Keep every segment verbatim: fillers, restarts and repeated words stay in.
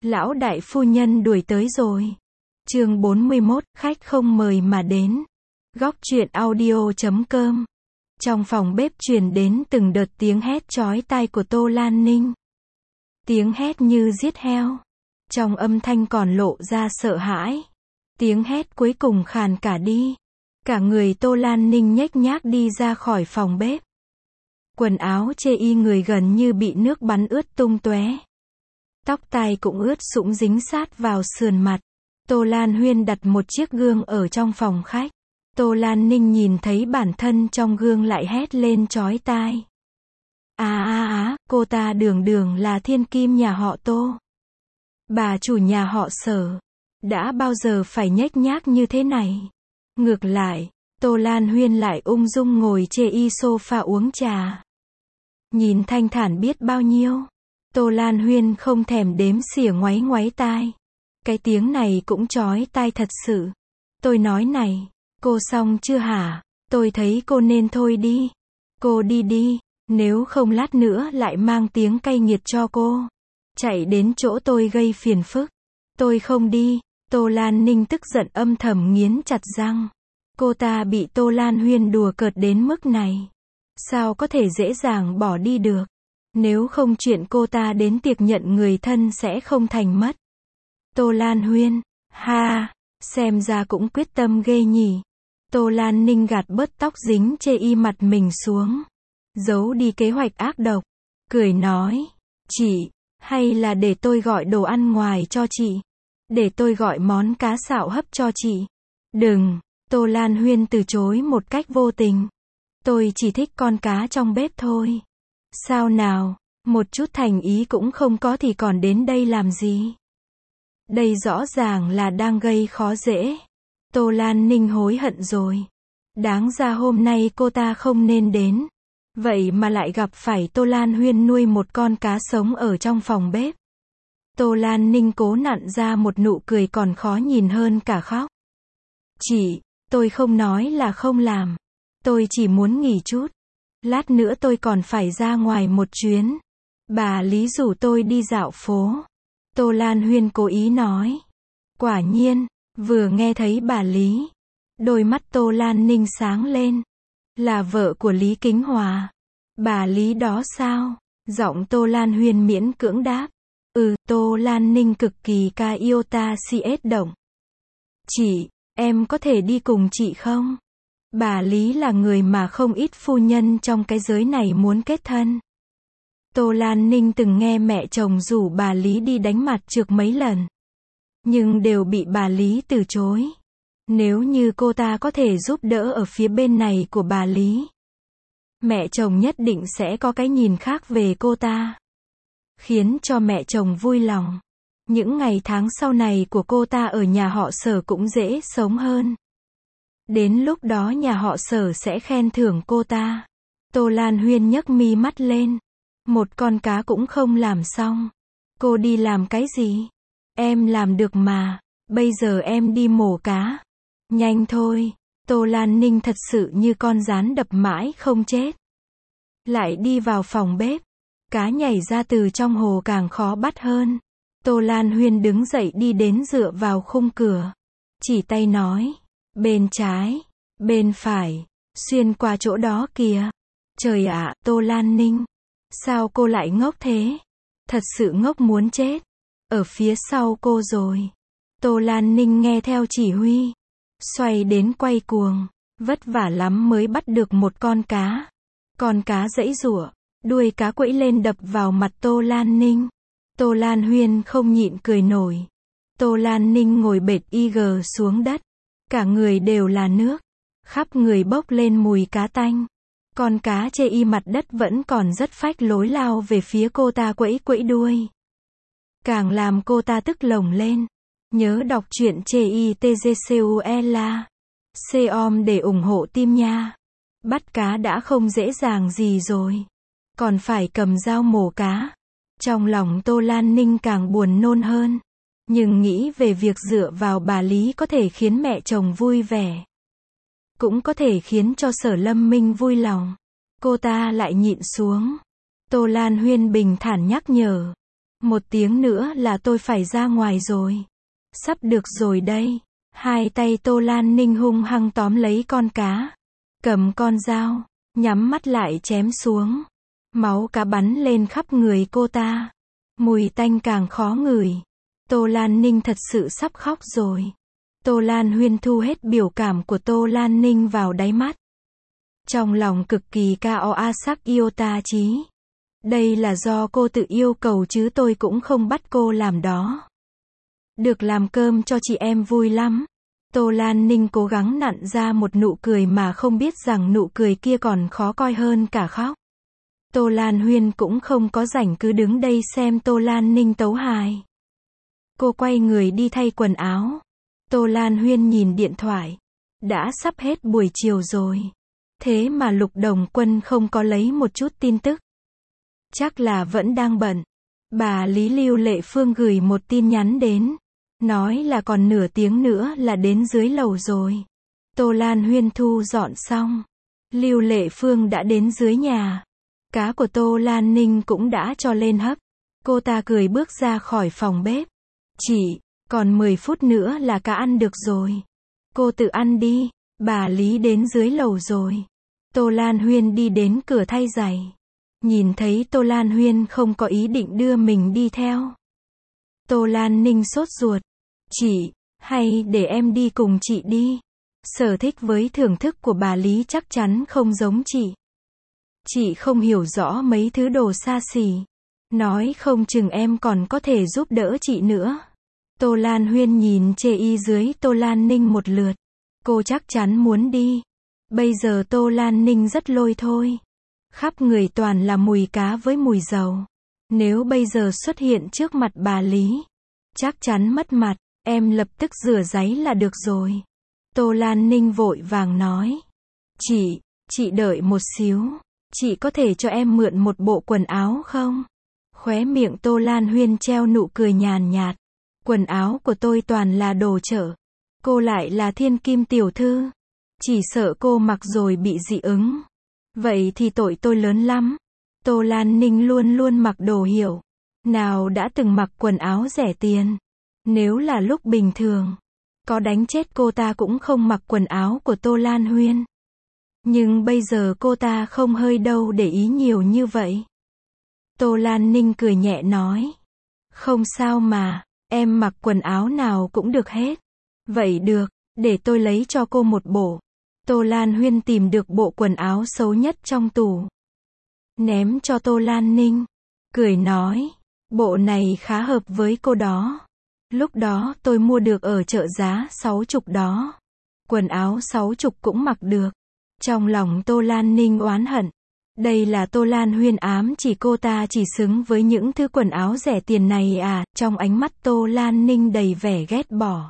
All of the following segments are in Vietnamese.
Lão đại phu nhân đuổi tới rồi. Chương bốn mươi mốt, khách không mời mà đến. Góc truyện audio chấm com. Trong phòng bếp truyền đến từng đợt tiếng hét chói tai của Tô Lan Ninh. Tiếng hét như giết heo. Trong âm thanh còn lộ ra sợ hãi. Tiếng hét cuối cùng khàn cả đi. Cả người Tô Lan Ninh nhếch nhác đi ra khỏi phòng bếp. Quần áo chê y người gần như bị nước bắn ướt tung tóe. Tóc tai cũng ướt sũng dính sát vào sườn mặt. Tô Lan Huyên đặt một chiếc gương ở trong phòng khách. Tô Lan Ninh nhìn thấy bản thân trong gương lại hét lên chói tai. À à à, cô ta đường đường là thiên kim nhà họ Tô. Bà chủ nhà họ Sở. Đã bao giờ phải nhếch nhác như thế này. Ngược lại, Tô Lan Huyên lại ung dung ngồi chê y sofa uống trà. Nhìn thanh thản biết bao nhiêu. Tô Lan Huyên không thèm đếm xỉa ngoáy ngoáy tai. Cái tiếng này cũng chói tai thật sự. Tôi nói này, cô xong chưa hả? Tôi thấy cô nên thôi đi. Cô đi đi, nếu không lát nữa lại mang tiếng cay nghiệt cho cô. Chạy đến chỗ tôi gây phiền phức. Tôi không đi. Tô Lan Ninh tức giận âm thầm nghiến chặt răng. Cô ta bị Tô Lan Huyên đùa cợt đến mức này. Sao có thể dễ dàng bỏ đi được? Nếu không chuyện cô ta đến tiệc nhận người thân sẽ không thành mất. Tô Lan Huyên, ha, xem ra cũng quyết tâm ghê nhỉ. Tô Lan Ninh gạt bớt tóc dính chê y mặt mình xuống. Giấu đi kế hoạch ác độc. Cười nói, chị, hay là để tôi gọi đồ ăn ngoài cho chị? Để tôi gọi món cá xạo hấp cho chị? Đừng, Tô Lan Huyên từ chối một cách vô tình. Tôi chỉ thích con cá trong bếp thôi. Sao nào, một chút thành ý cũng không có thì còn đến đây làm gì? Đây rõ ràng là đang gây khó dễ. Tô Lan Ninh hối hận rồi. Đáng ra hôm nay cô ta không nên đến. Vậy mà lại gặp phải Tô Lan Huyên nuôi một con cá sống ở trong phòng bếp. Tô Lan Ninh cố nặn ra một nụ cười còn khó nhìn hơn cả khóc. Chị, tôi không nói là không làm. Tôi chỉ muốn nghỉ chút. Lát nữa tôi còn phải ra ngoài một chuyến. Bà Lý rủ tôi đi dạo phố. Tô Lan Huyên cố ý nói. Quả nhiên, vừa nghe thấy bà Lý. Đôi mắt Tô Lan Ninh sáng lên. Là vợ của Lý Kính Hòa. Bà Lý đó sao? Giọng Tô Lan Huyên miễn cưỡng đáp. Ừ, Tô Lan Ninh cực kỳ ca yêu ta si ết động. Chị, em có thể đi cùng chị không? Bà Lý là người mà không ít phu nhân trong cái giới này muốn kết thân. Tô Lan Ninh từng nghe mẹ chồng rủ bà Lý đi đánh mặt trược mấy lần. Nhưng đều bị bà Lý từ chối. Nếu như cô ta có thể giúp đỡ ở phía bên này của bà Lý. Mẹ chồng nhất định sẽ có cái nhìn khác về cô ta. Khiến cho mẹ chồng vui lòng. Những ngày tháng sau này của cô ta ở nhà họ Sở cũng dễ sống hơn. Đến lúc đó nhà họ Sở sẽ khen thưởng cô ta. Tô Lan Huyên nhấc mi mắt lên. Một con cá cũng không làm xong. Cô đi làm cái gì? Em làm được mà. Bây giờ em đi mổ cá. Nhanh thôi. Tô Lan Ninh thật sự như con gián đập mãi không chết. Lại đi vào phòng bếp. Cá nhảy ra từ trong hồ càng khó bắt hơn. Tô Lan Huyên đứng dậy đi đến dựa vào khung cửa. Chỉ tay nói. Bên trái. Bên phải. Xuyên qua chỗ đó kìa. Trời ạ, Tô Lan Ninh. Sao cô lại ngốc thế? Thật sự ngốc muốn chết. Ở phía sau cô rồi. Tô Lan Ninh nghe theo chỉ huy. Xoay đến quay cuồng. Vất vả lắm mới bắt được một con cá. Con cá giãy giụa. Đuôi cá quẫy lên đập vào mặt Tô Lan Ninh. Tô Lan Huyên không nhịn cười nổi. Tô Lan Ninh ngồi bệt y gờ xuống đất. Cả người đều là nước. Khắp người bốc lên mùi cá tanh. Con cá chê y mặt đất vẫn còn rất phách lối lao về phía cô ta quẫy quẫy đuôi. Càng làm cô ta tức lồng lên. Nhớ đọc truyện chê y tê giê xê u ela. Com để ủng hộ team nha. Bắt cá đã không dễ dàng gì rồi. Còn phải cầm dao mổ cá. Trong lòng Tô Lan Ninh càng buồn nôn hơn. Nhưng nghĩ về việc dựa vào bà Lý có thể khiến mẹ chồng vui vẻ. Cũng có thể khiến cho Sở Lâm Minh vui lòng. Cô ta lại nhịn xuống. Tô Lan Huyên bình thản nhắc nhở. Một tiếng nữa là tôi phải ra ngoài rồi. Sắp được rồi đây. Hai tay Tô Lan Ninh hung hăng tóm lấy con cá. Cầm con dao, nhắm mắt lại chém xuống. Máu cá bắn lên khắp người cô ta. Mùi tanh càng khó ngửi. Tô Lan Ninh thật sự sắp khóc rồi. Tô Lan Huyên thu hết biểu cảm của Tô Lan Ninh vào đáy mắt. Trong lòng cực kỳ cao a sắc yêu ta chí. Đây là do cô tự yêu cầu chứ tôi cũng không bắt cô làm đó. Được làm cơm cho chị em vui lắm. Tô Lan Ninh cố gắng nặn ra một nụ cười mà không biết rằng nụ cười kia còn khó coi hơn cả khóc. Tô Lan Huyên cũng không có rảnh cứ đứng đây xem Tô Lan Ninh tấu hài. Cô quay người đi thay quần áo. Tô Lan Huyên nhìn điện thoại. Đã sắp hết buổi chiều rồi. Thế mà Lục Đồng Quân không có lấy một chút tin tức. Chắc là vẫn đang bận. Bà Lý Lưu Lệ Phương gửi một tin nhắn đến. Nói là còn nửa tiếng nữa là đến dưới lầu rồi. Tô Lan Huyên thu dọn xong. Lưu Lệ Phương đã đến dưới nhà. Cá của Tô Lan Ninh cũng đã cho lên hấp. Cô ta cười bước ra khỏi phòng bếp. Chị, còn mười phút nữa là cá ăn được rồi. Cô tự ăn đi. Bà Lý đến dưới lầu rồi. Tô Lan Huyên đi đến cửa thay giày. Nhìn thấy Tô Lan Huyên không có ý định đưa mình đi theo. Tô Lan Ninh sốt ruột. Chị, hay để em đi cùng chị đi. Sở thích với thưởng thức của bà Lý chắc chắn không giống chị. Chị không hiểu rõ mấy thứ đồ xa xỉ. Nói không chừng em còn có thể giúp đỡ chị nữa. Tô Lan Huyên nhìn chê y dưới Tô Lan Ninh một lượt. Cô chắc chắn muốn đi. Bây giờ Tô Lan Ninh rất lôi thôi. Khắp người toàn là mùi cá với mùi dầu. Nếu bây giờ xuất hiện trước mặt bà Lý, chắc chắn mất mặt. Em lập tức rửa giấy là được rồi. Tô Lan Ninh vội vàng nói. Chị, chị đợi một xíu. Chị có thể cho em mượn một bộ quần áo không? Khóe miệng Tô Lan Huyên treo nụ cười nhàn nhạt. Quần áo của tôi toàn là đồ chợ. Cô lại là thiên kim tiểu thư. Chỉ sợ cô mặc rồi bị dị ứng. Vậy thì tội tôi lớn lắm. Tô Lan Ninh luôn luôn mặc đồ hiệu. Nào đã từng mặc quần áo rẻ tiền. Nếu là lúc bình thường, có đánh chết cô ta cũng không mặc quần áo của Tô Lan Huyên. Nhưng bây giờ cô ta không hơi đâu để ý nhiều như vậy. Tô Lan Ninh cười nhẹ nói. Không sao mà, em mặc quần áo nào cũng được hết. Vậy được, để tôi lấy cho cô một bộ. Tô Lan Huyên tìm được bộ quần áo xấu nhất trong tủ. Ném cho Tô Lan Ninh. Cười nói, bộ này khá hợp với cô đó. Lúc đó tôi mua được ở chợ giá sáu chục đó. Quần áo sáu chục cũng mặc được. Trong lòng Tô Lan Ninh oán hận. Đây là Tô Lan Huyên ám chỉ cô ta chỉ xứng với những thứ quần áo rẻ tiền này à. Trong ánh mắt Tô Lan Ninh đầy vẻ ghét bỏ.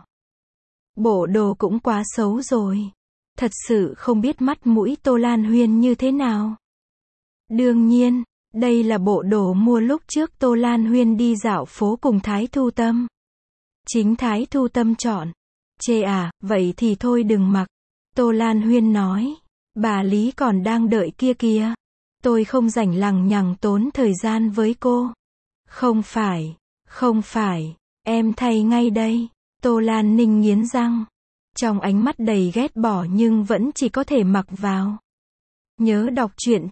Bộ đồ cũng quá xấu rồi. Thật sự không biết mắt mũi Tô Lan Huyên như thế nào. Đương nhiên, đây là bộ đồ mua lúc trước Tô Lan Huyên đi dạo phố cùng Thái Thu Tâm. Chính Thái Thu Tâm chọn. Chê à, vậy thì thôi đừng mặc. Tô Lan Huyên nói. Bà Lý còn đang đợi kia kìa. Tôi không rảnh lằng nhằng tốn thời gian với cô. Không phải, không phải, em thay ngay đây. Tô Lan Ninh nghiến răng. Trong ánh mắt đầy ghét bỏ nhưng vẫn chỉ có thể mặc vào. Nhớ đọc truyện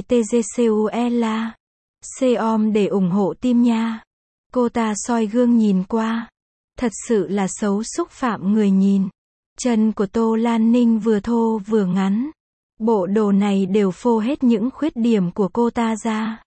chitgcula. Com để ủng hộ team nha. Cô ta soi gương nhìn qua. Thật sự là xấu xúc phạm người nhìn. Chân của Tô Lan Ninh vừa thô vừa ngắn. Bộ đồ này đều phô hết những khuyết điểm của cô ta ra.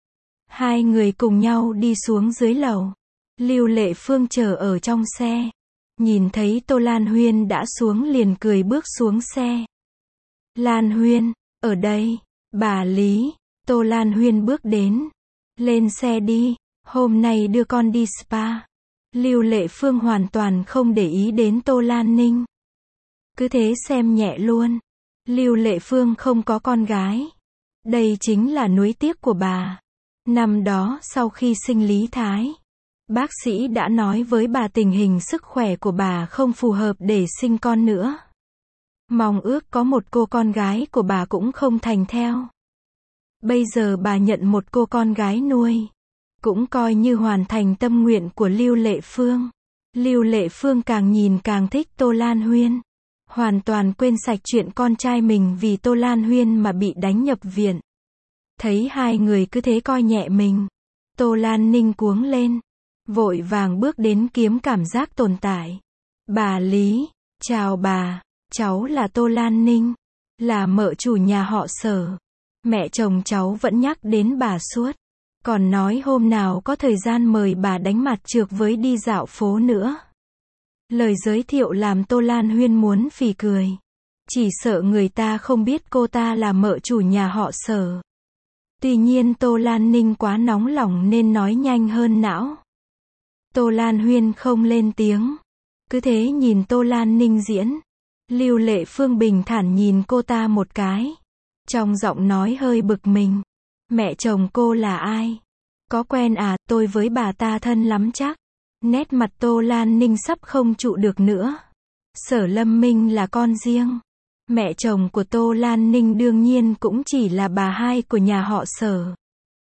Hai người cùng nhau đi xuống dưới lầu. Lưu Lệ Phương chờ ở trong xe. Nhìn thấy Tô Lan Huyên đã xuống liền cười bước xuống xe. Lan Huyên, ở đây. Bà Lý. Tô Lan Huyên bước đến. Lên xe đi. Hôm nay đưa con đi spa. Lưu Lệ Phương hoàn toàn không để ý đến Tô Lan Ninh. Cứ thế xem nhẹ luôn. Lưu Lệ Phương không có con gái. Đây chính là nuối tiếc của bà. Năm đó sau khi sinh Lý Thái, bác sĩ đã nói với bà tình hình sức khỏe của bà không phù hợp để sinh con nữa. Mong ước có một cô con gái của bà cũng không thành theo. Bây giờ bà nhận một cô con gái nuôi. cũng coi như hoàn thành tâm nguyện của Lưu Lệ Phương. Lưu Lệ Phương càng nhìn càng thích Tô Lan Huyên. Hoàn toàn quên sạch chuyện con trai mình vì Tô Lan Huyên mà bị đánh nhập viện. Thấy hai người cứ thế coi nhẹ mình, Tô Lan Ninh cuống lên, vội vàng bước đến kiếm cảm giác tồn tại. Bà Lý, chào bà, cháu là Tô Lan Ninh, là mợ chủ nhà họ Sở. Mẹ chồng cháu vẫn nhắc đến bà suốt, còn nói hôm nào có thời gian mời bà đánh mặt trược với đi dạo phố nữa. Lời giới thiệu làm Tô Lan Huyên muốn phì cười. Chỉ sợ người ta không biết cô ta là mợ chủ nhà họ Sở. Tuy nhiên Tô Lan Ninh quá nóng lòng nên nói nhanh hơn não. Tô Lan Huyên không lên tiếng, cứ thế nhìn Tô Lan Ninh diễn. Lưu Lệ Phương bình thản nhìn cô ta một cái, trong giọng nói hơi bực mình. Mẹ chồng cô là ai? Có quen à? Tôi với bà ta thân lắm chắc. Nét mặt Tô Lan Ninh sắp không trụ được nữa. Sở Lâm Minh là con riêng. Mẹ chồng của Tô Lan Ninh đương nhiên cũng chỉ là bà hai của nhà họ Sở.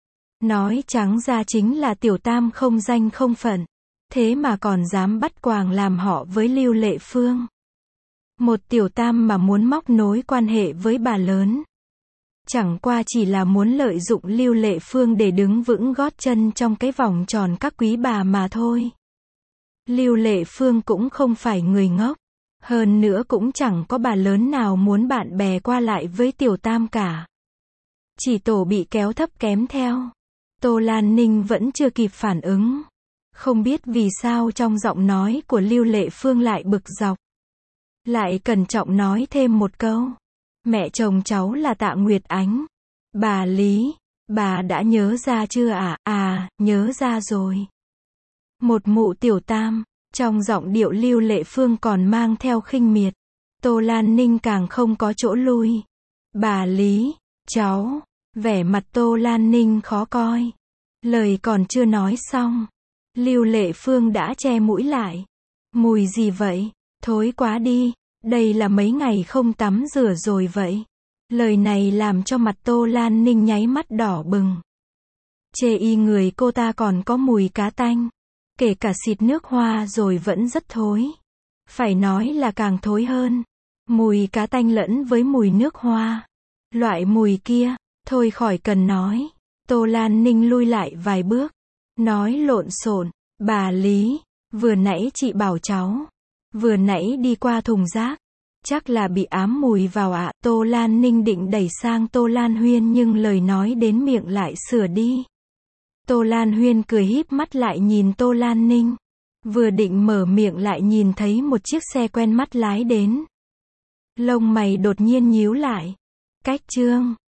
Nói trắng ra chính là tiểu tam không danh không phận. Thế mà còn dám bắt quàng làm họ với Lưu Lệ Phương. Một tiểu tam mà muốn móc nối quan hệ với bà lớn. Chẳng qua chỉ là muốn lợi dụng Lưu Lệ Phương để đứng vững gót chân trong cái vòng tròn các quý bà mà thôi. Lưu Lệ Phương cũng không phải người ngốc. Hơn nữa cũng chẳng có bà lớn nào muốn bạn bè qua lại với tiểu tam cả. Chỉ tổ bị kéo thấp kém theo. Tô Lan Ninh vẫn chưa kịp phản ứng. Không biết vì sao trong giọng nói của Lưu Lệ Phương lại bực dọc. Lại cẩn trọng nói thêm một câu. Mẹ chồng cháu là Tạ Nguyệt Ánh. Bà Lý, bà đã nhớ ra chưa ạ? À? à, nhớ ra rồi. Một mụ tiểu tam. Trong giọng điệu Lưu Lệ Phương còn mang theo khinh miệt. Tô Lan Ninh càng không có chỗ lui. Bà Lý, cháu. Vẻ mặt Tô Lan Ninh khó coi. Lời còn chưa nói xong, Lưu Lệ Phương đã che mũi lại. Mùi gì vậy? Thối quá đi. Đây là mấy ngày không tắm rửa rồi vậy. Lời này làm cho mặt Tô Lan Ninh nháy mắt đỏ bừng. Chê y người cô ta còn có mùi cá tanh. Kể cả xịt nước hoa rồi vẫn rất thối. Phải nói là càng thối hơn. Mùi cá tanh lẫn với mùi nước hoa. Loại mùi kia, thôi khỏi cần nói. Tô Lan Ninh lui lại vài bước. Nói lộn xộn. Bà Lý, vừa nãy chị bảo cháu. Vừa nãy đi qua thùng rác. Chắc là bị ám mùi vào ạ. À. Tô Lan Ninh định đẩy sang Tô Lan Huyên nhưng lời nói đến miệng lại sửa đi. Tô Lan Huyên cười híp mắt lại nhìn Tô Lan Ninh. Vừa định mở miệng lại nhìn thấy một chiếc xe quen mắt lái đến. Lông mày đột nhiên nhíu lại. Cách trương.